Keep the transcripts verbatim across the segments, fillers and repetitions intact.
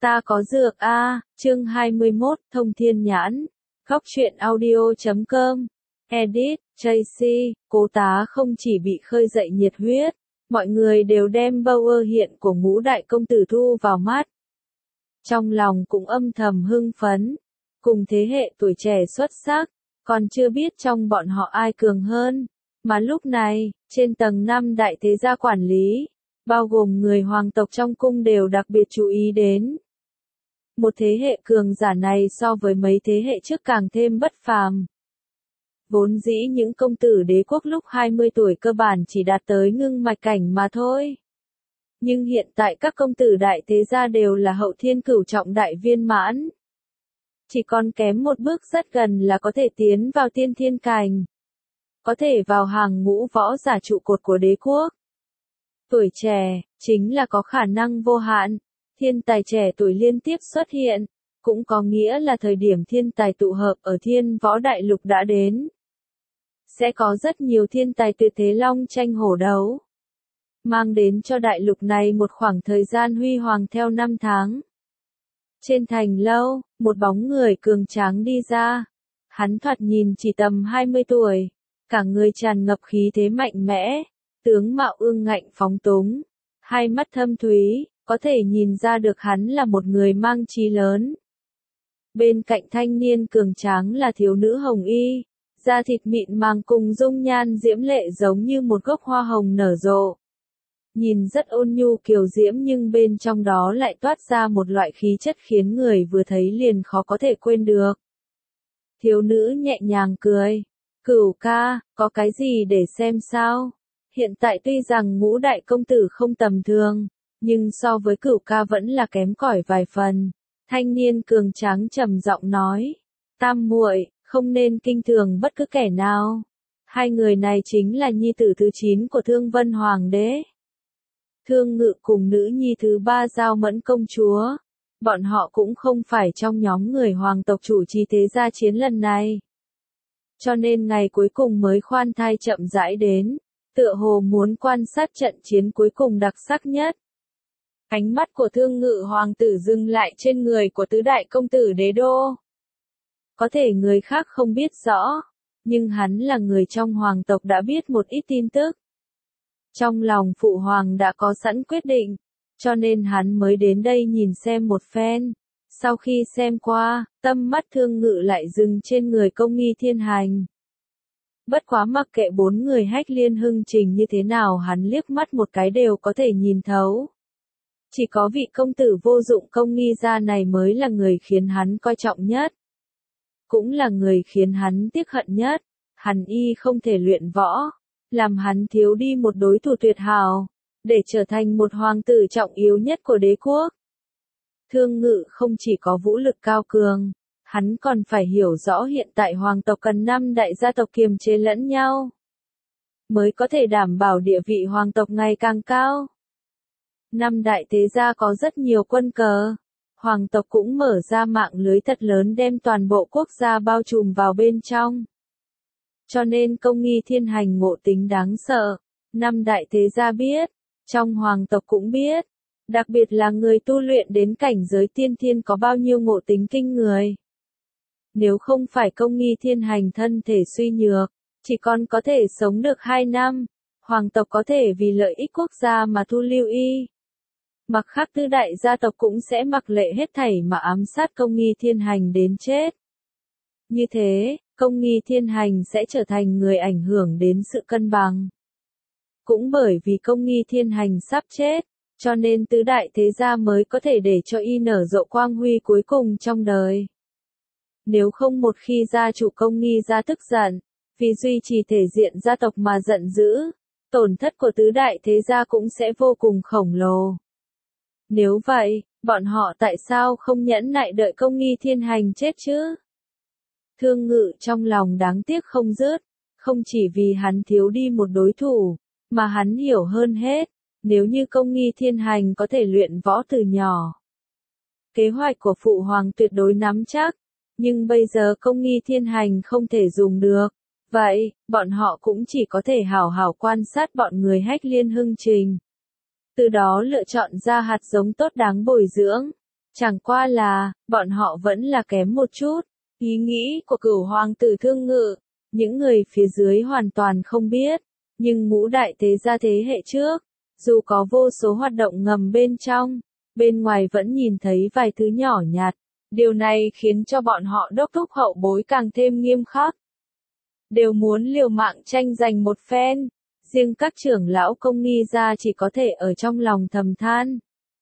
Ta có dược a, chương hai mươi mốt, Thông Thiên Nhãn. Góc truyện audio chấm com. Edit, Tracy, cố tá không chỉ bị khơi dậy nhiệt huyết, mọi người đều đem Bauer hiện của ngũ đại công tử thu vào mắt. Trong lòng cũng âm thầm hưng phấn, cùng thế hệ tuổi trẻ xuất sắc, còn chưa biết trong bọn họ ai cường hơn. Mà lúc này, trên tầng năm đại thế gia quản lý, bao gồm người hoàng tộc trong cung đều đặc biệt chú ý đến. Một thế hệ cường giả này so với mấy thế hệ trước càng thêm bất phàm. Vốn dĩ những công tử đế quốc lúc hai mươi tuổi cơ bản chỉ đạt tới ngưng mạch cảnh mà thôi. Nhưng hiện tại các công tử đại thế gia đều là hậu thiên cửu trọng đại viên mãn. Chỉ còn kém một bước rất gần là có thể tiến vào tiên thiên cảnh. Có thể vào hàng ngũ võ giả trụ cột của đế quốc. Tuổi trẻ, chính là có khả năng vô hạn. Thiên tài trẻ tuổi liên tiếp xuất hiện, cũng có nghĩa là thời điểm thiên tài tụ hợp ở thiên võ đại lục đã đến. Sẽ có rất nhiều thiên tài tuyệt thế long tranh hổ đấu. Mang đến cho đại lục này một khoảng thời gian huy hoàng theo năm tháng. Trên thành lâu, một bóng người cường tráng đi ra. Hắn thoạt nhìn chỉ tầm hai mươi tuổi. Cả người tràn ngập khí thế mạnh mẽ. Tướng mạo ương ngạnh phóng túng. Hai mắt thâm thúy. Có thể nhìn ra được hắn là một người mang chí lớn. Bên cạnh thanh niên cường tráng là thiếu nữ hồng y, da thịt mịn màng cùng dung nhan diễm lệ giống như một gốc hoa hồng nở rộ. Nhìn rất ôn nhu kiều diễm nhưng bên trong đó lại toát ra một loại khí chất khiến người vừa thấy liền khó có thể quên được. Thiếu nữ nhẹ nhàng cười. Cửu ca, có cái gì để xem sao? Hiện tại tuy rằng ngũ đại công tử không tầm thường, nhưng so với cửu ca vẫn là kém cỏi vài phần. Thanh niên cường tráng trầm giọng nói. Tam muội, không nên kinh thường bất cứ kẻ nào. Hai người này chính là nhi tử thứ chín của Thương Vân Hoàng đế. Thương Ngự cùng nữ nhi thứ ba Giao Mẫn công chúa. Bọn họ cũng không phải trong nhóm người hoàng tộc chủ trì thế gia chiến lần này. Cho nên ngày cuối cùng mới khoan thai chậm rãi đến. Tựa hồ muốn quan sát trận chiến cuối cùng đặc sắc nhất. Ánh mắt của Thương Ngự hoàng tử dừng lại trên người của tứ đại công tử đế đô. Có thể người khác không biết rõ, nhưng hắn là người trong hoàng tộc đã biết một ít tin tức. Trong lòng phụ hoàng đã có sẵn quyết định, cho nên hắn mới đến đây nhìn xem một phen. Sau khi xem qua, tâm mắt Thương Ngự lại dừng trên người Công Nghi Thiên Hành. Bất quá mặc kệ bốn người Hách Liên hưng trình như thế nào hắn liếc mắt một cái đều có thể nhìn thấu. Chỉ có vị công tử vô dụng Công Nghi gia này mới là người khiến hắn coi trọng nhất. Cũng là người khiến hắn tiếc hận nhất. Hắn y không thể luyện võ, làm hắn thiếu đi một đối thủ tuyệt hảo, để trở thành một hoàng tử trọng yếu nhất của đế quốc. Thương Ngự không chỉ có vũ lực cao cường, hắn còn phải hiểu rõ hiện tại hoàng tộc cần năm đại gia tộc kiềm chế lẫn nhau, mới có thể đảm bảo địa vị hoàng tộc ngày càng cao. Năm đại thế gia có rất nhiều quân cờ. Hoàng tộc cũng mở ra mạng lưới thật lớn đem toàn bộ quốc gia bao trùm vào bên trong. Cho nên Công Nghi Thiên Hành ngộ tính đáng sợ. Năm đại thế gia biết. Trong hoàng tộc cũng biết. Đặc biệt là người tu luyện đến cảnh giới tiên thiên có bao nhiêu ngộ tính kinh người. Nếu không phải Công Nghi Thiên Hành thân thể suy nhược, chỉ còn có thể sống được hai năm. Hoàng tộc có thể vì lợi ích quốc gia mà thu lưu y. Mặc khác tứ đại gia tộc cũng sẽ mặc lệ hết thảy mà ám sát Công Nghi Thiên Hành đến chết. Như thế, Công Nghi Thiên Hành sẽ trở thành người ảnh hưởng đến sự cân bằng. Cũng bởi vì Công Nghi Thiên Hành sắp chết, cho nên tứ đại thế gia mới có thể để cho y nở rộ quang huy cuối cùng trong đời. Nếu không một khi gia chủ Công Nghi gia tức giận, vì duy trì thể diện gia tộc mà giận dữ, tổn thất của tứ đại thế gia cũng sẽ vô cùng khổng lồ. Nếu vậy, bọn họ tại sao không nhẫn nại đợi Công Nghi Thiên Hành chết chứ? Thương Ngự trong lòng đáng tiếc không dứt, không chỉ vì hắn thiếu đi một đối thủ, mà hắn hiểu hơn hết, nếu như Công Nghi Thiên Hành có thể luyện võ từ nhỏ. Kế hoạch của phụ hoàng tuyệt đối nắm chắc, nhưng bây giờ Công Nghi Thiên Hành không thể dùng được, vậy, bọn họ cũng chỉ có thể hảo hảo quan sát bọn người Hách Liên hưng trình. Từ đó lựa chọn ra hạt giống tốt đáng bồi dưỡng. Chẳng qua là, bọn họ vẫn là kém một chút. Ý nghĩ của Cửu hoàng tử Thương Ngự, những người phía dưới hoàn toàn không biết, nhưng ngũ đại tế gia thế hệ trước, dù có vô số hoạt động ngầm bên trong, bên ngoài vẫn nhìn thấy vài thứ nhỏ nhặt. Điều này khiến cho bọn họ đốc thúc hậu bối càng thêm nghiêm khắc. Đều muốn liều mạng tranh giành một phen, riêng các trưởng lão Công Nghi gia chỉ có thể ở trong lòng thầm than.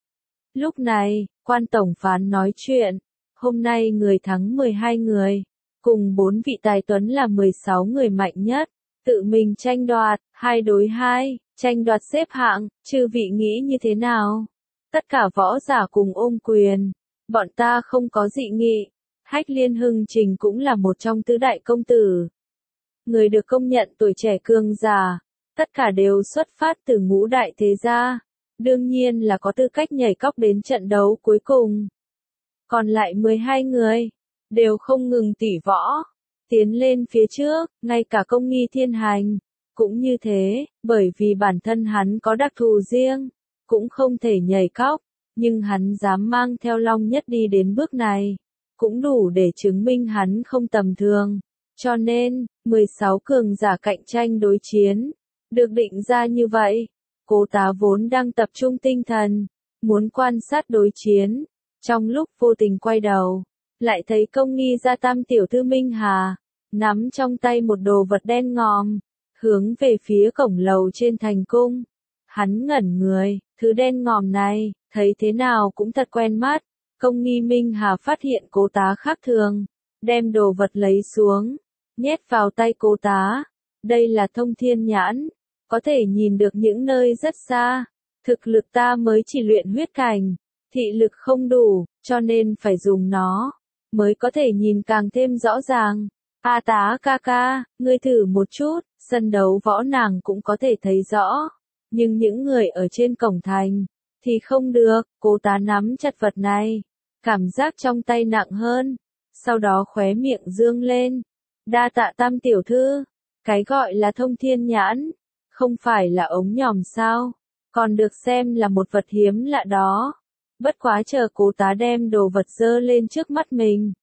Lúc này, quan tổng phán nói chuyện, hôm nay người thắng mười hai người, cùng bốn vị tài tuấn là mười sáu người mạnh nhất, tự mình tranh đoạt, hai đối hai, tranh đoạt xếp hạng, chư vị nghĩ như thế nào? Tất cả võ giả cùng ôm quyền, bọn ta không có dị nghị, Hách Liên Hưng Trình cũng là một trong tứ đại công tử. Người được công nhận tuổi trẻ cường giả, tất cả đều xuất phát từ ngũ đại thế gia, đương nhiên là có tư cách nhảy cóc đến trận đấu cuối cùng. Còn lại mười hai người, đều không ngừng tỉ võ, tiến lên phía trước, ngay cả Công Nghi Thiên Hành, cũng như thế, bởi vì bản thân hắn có đặc thù riêng, cũng không thể nhảy cóc, nhưng hắn dám mang theo Long Nhất đi đến bước này, cũng đủ để chứng minh hắn không tầm thường. Cho nên, mười sáu cường giả cạnh tranh đối chiến, được định ra như vậy. Cố Tá vốn đang tập trung tinh thần, muốn quan sát đối chiến, trong lúc vô tình quay đầu, lại thấy Công Nghi gia tam tiểu thư Minh Hà, nắm trong tay một đồ vật đen ngòm, hướng về phía cổng lầu trên thành cung. Hắn ngẩn người, thứ đen ngòm này, thấy thế nào cũng thật quen mắt. Công Nghi Minh Hà phát hiện Cố Tá khác thường, đem đồ vật lấy xuống, nhét vào tay Cố Tá. Đây là thông thiên nhãn, có thể nhìn được những nơi rất xa. Thực lực ta mới chỉ luyện huyết cảnh, thị lực không đủ, cho nên phải dùng nó, mới có thể nhìn càng thêm rõ ràng. A Tá ca ca, ngươi thử một chút, sân đấu võ nàng cũng có thể thấy rõ. Nhưng những người ở trên cổng thành, thì không được. Cố Tá nắm chặt vật này, cảm giác trong tay nặng hơn, sau đó khóe miệng dương lên. Đa tạ tam tiểu thư, cái gọi là thông thiên nhãn, không phải là ống nhòm sao, còn được xem là một vật hiếm lạ đó. Bất quá chờ Cố Tá đem đồ vật dơ lên trước mắt mình,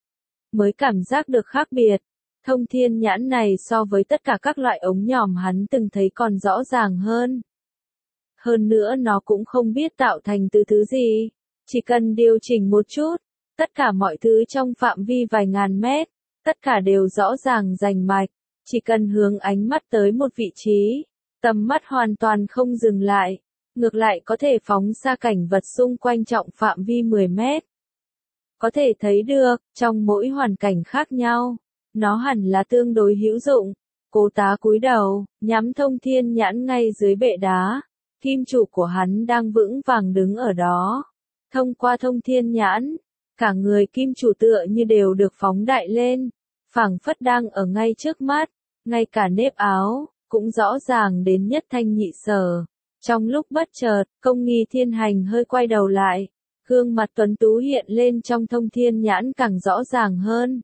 mới cảm giác được khác biệt. Thông thiên nhãn này so với tất cả các loại ống nhòm hắn từng thấy còn rõ ràng hơn. Hơn nữa nó cũng không biết tạo thành từ thứ gì, chỉ cần điều chỉnh một chút, tất cả mọi thứ trong phạm vi vài ngàn mét, tất cả đều rõ ràng rành mạch, chỉ cần hướng ánh mắt tới một vị trí, tầm mắt hoàn toàn không dừng lại, ngược lại có thể phóng xa cảnh vật xung quanh trọng phạm vi mười mét. Có thể thấy được, trong mỗi hoàn cảnh khác nhau, nó hẳn là tương đối hữu dụng. Cố Tá cúi đầu, nhắm thông thiên nhãn ngay dưới bệ đá, kim chủ của hắn đang vững vàng đứng ở đó. Thông qua thông thiên nhãn, cả người kim chủ tựa như đều được phóng đại lên, phảng phất đang ở ngay trước mắt, ngay cả nếp áo, cũng rõ ràng đến nhất thanh nhị sở. Trong lúc bất chợt, Công Nghi Thiên Hành hơi quay đầu lại, gương mặt tuấn tú hiện lên trong thông thiên nhãn càng rõ ràng hơn.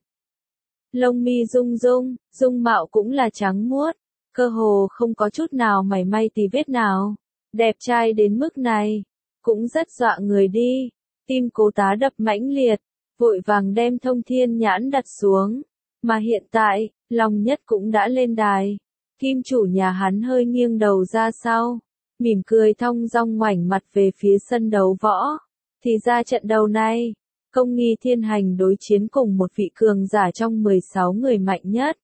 Lông mi rung rung, dung mạo cũng là trắng muốt, cơ hồ không có chút nào mảy may tì vết nào. Đẹp trai đến mức này, cũng rất dọa người đi. Tim Cố Tá đập mãnh liệt, vội vàng đem thông thiên nhãn đặt xuống. Mà hiện tại, Long Nhất cũng đã lên đài. Kim chủ nhà hắn hơi nghiêng đầu ra sau, mỉm cười thong dong ngoảnh mặt về phía sân đấu võ. Thì ra trận đấu này, Công Nghi Thiên Hành đối chiến cùng một vị cường giả trong mười sáu người mạnh nhất.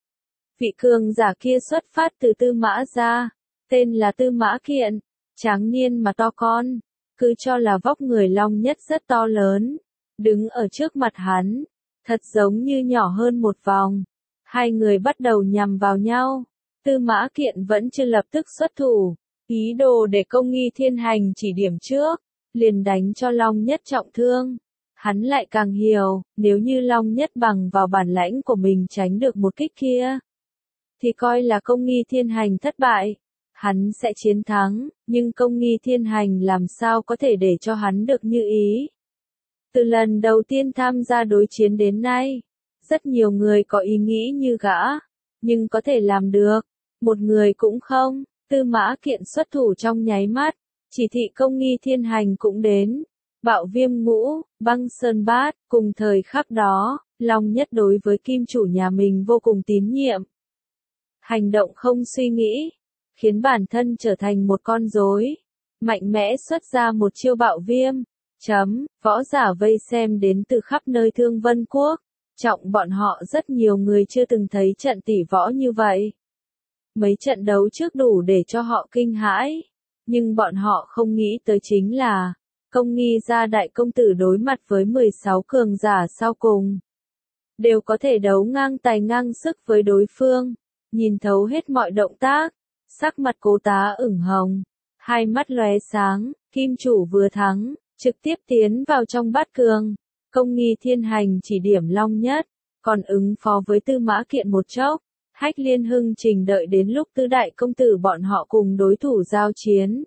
Vị cường giả kia xuất phát từ Tư Mã gia, tên là Tư Mã Kiện, tráng niên mà to con, cứ cho là vóc người Long Nhất rất to lớn, đứng ở trước mặt hắn, thật giống như nhỏ hơn một vòng. Hai người bắt đầu nhằm vào nhau, Tư Mã Kiện vẫn chưa lập tức xuất thủ, ý đồ để Công Nghi Thiên Hành chỉ điểm trước, liền đánh cho Long Nhất trọng thương. Hắn lại càng hiểu, nếu như Long Nhất bằng vào bản lãnh của mình tránh được một kích kia, thì coi là Công Nghi Thiên Hành thất bại. Hắn sẽ chiến thắng, nhưng Công Nghi Thiên Hành làm sao có thể để cho hắn được như ý. Từ lần đầu tiên tham gia đối chiến đến nay, rất nhiều người có ý nghĩ như gã, nhưng có thể làm được, một người cũng không. Tư Mã Kiện xuất thủ trong nháy mắt, chỉ thị Công Nghi Thiên Hành cũng đến. Bạo Viêm Ngũ, Băng Sơn Bát, cùng thời khắc đó, Long Nhất đối với kim chủ nhà mình vô cùng tín nhiệm. Hành động không suy nghĩ, khiến bản thân trở thành một con rối, mạnh mẽ xuất ra một chiêu bạo viêm. Chấm, võ giả vây xem đến từ khắp nơi Thương Vân Quốc, trọng bọn họ rất nhiều người chưa từng thấy trận tỷ võ như vậy. Mấy trận đấu trước đủ để cho họ kinh hãi, nhưng bọn họ không nghĩ tới chính là, Công Nghi gia đại công tử đối mặt với mười sáu cường giả sau cùng. Đều có thể đấu ngang tài ngang sức với đối phương, nhìn thấu hết mọi động tác, sắc mặt Cố Tá ửng hồng, hai mắt lóe sáng, kim chủ vừa thắng, trực tiếp tiến vào trong bát cường. Công Nghi Thiên Hành chỉ điểm Long Nhất, còn ứng phó với Tư Mã Kiện một chốc. Hách Liên Hưng Trình đợi đến lúc tứ đại công tử bọn họ cùng đối thủ giao chiến.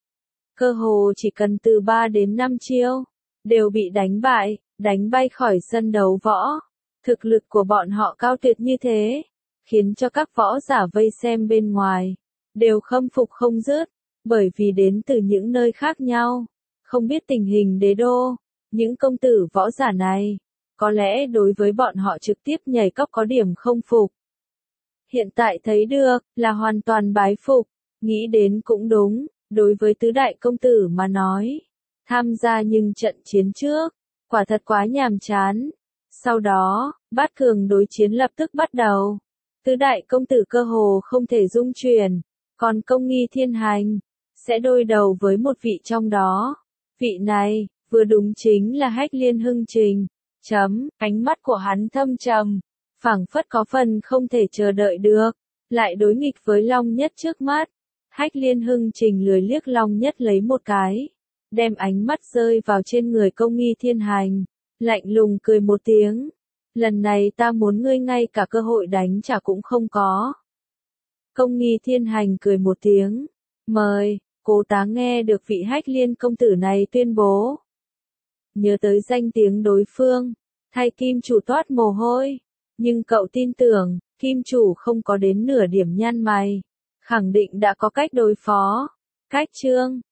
Cơ hồ chỉ cần từ ba đến năm chiêu, đều bị đánh bại, đánh bay khỏi sân đấu võ. Thực lực của bọn họ cao tuyệt như thế, khiến cho các võ giả vây xem bên ngoài, đều khâm phục không dứt, bởi vì đến từ những nơi khác nhau, không biết tình hình đế đô, những công tử võ giả này, có lẽ đối với bọn họ trực tiếp nhảy cóc có điểm không phục. Hiện tại thấy được, là hoàn toàn bái phục, nghĩ đến cũng đúng, đối với tứ đại công tử mà nói, tham gia nhưng trận chiến trước, quả thật quá nhàm chán. Sau đó, bát cường đối chiến lập tức bắt đầu, tứ đại công tử cơ hồ không thể dung chuyển, còn Công Nghi Thiên Hành, sẽ đối đầu với một vị trong đó. Vị này, vừa đúng chính là Hách Liên Hưng Trình. Chấm, ánh mắt của hắn thâm trầm, phảng phất có phần không thể chờ đợi được, lại đối nghịch với Long Nhất trước mắt. Hách Liên Hưng Trình lười liếc Long Nhất lấy một cái, đem ánh mắt rơi vào trên người Công Nghi Thiên Hành, lạnh lùng cười một tiếng. Lần này ta muốn ngươi ngay cả cơ hội đánh trả cũng không có. Công Nghi Thiên Hành cười một tiếng, mời. Cố Tá nghe được vị Hách Liên công tử này tuyên bố. Nhớ tới danh tiếng đối phương, thay kim chủ toát mồ hôi, nhưng cậu tin tưởng, kim chủ không có đến nửa điểm nhăn mày, khẳng định đã có cách đối phó. Cách chương